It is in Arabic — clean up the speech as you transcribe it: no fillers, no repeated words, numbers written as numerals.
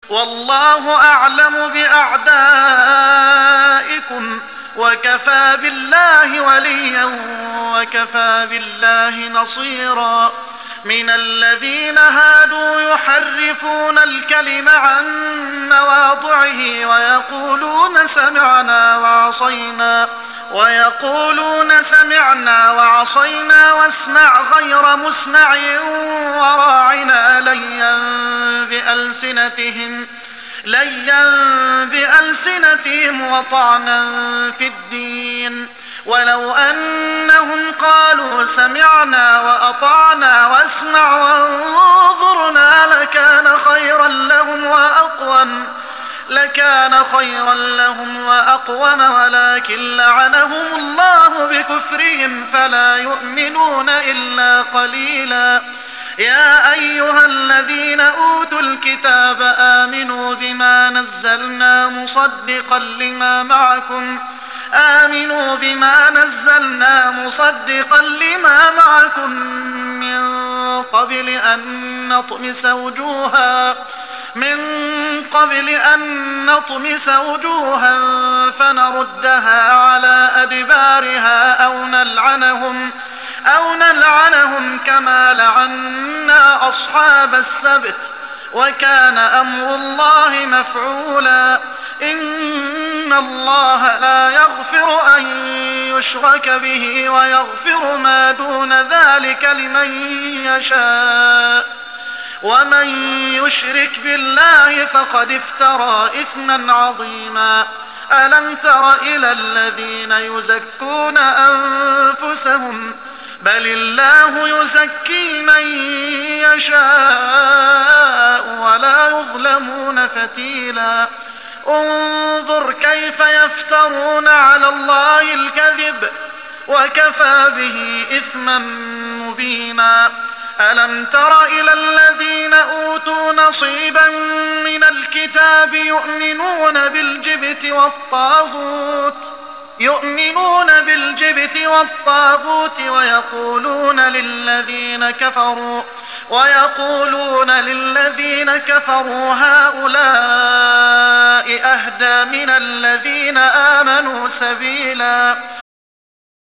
والله أعلم بأعدائكم وكفى بالله وليا وكفى بالله نصيرا. من الذين هادوا يحرفون الكلم عن مواضعه ويقولون سمعنا وعصينا واسمع غير مسمع وراعنا ليا بألسنتهم وطعنا في الدين. ولو أنهم قالوا سمعنا وأطعنا واسمع وانظرنا لكان خيرا لهم وأقوم ولكن لعنهم الله بكفرهم فلا يؤمنون إلا قليلا. يا أيها الذين أوتوا الكتاب آمنوا بما نزلنا مصدقا لما معكم من قبل أن نطمس وجوها فنردها على أدبارها أو نلعنهم كما لعنا أصحاب السبت وكان أمر الله مفعولا. إن الله لا يغفر أن يشرك به ويغفر ما دون ذلك لمن يشاء ومن يشرك بالله فقد افترى إثما عظيما. ألم تر إلى الذين يزكون أنفسهم بل الله يزكي من يشاء ولا يظلمون فتيلا. انظر كيف يفترون على الله الكذب وكفى به إثما مبينا. ألم تر إلى الذين أوتوا نصيبا من الكتاب يؤمنون بالجبت والطاغوت ويقولون للذين كفروا هؤلاء أهدى من الذين آمنوا سبيلا.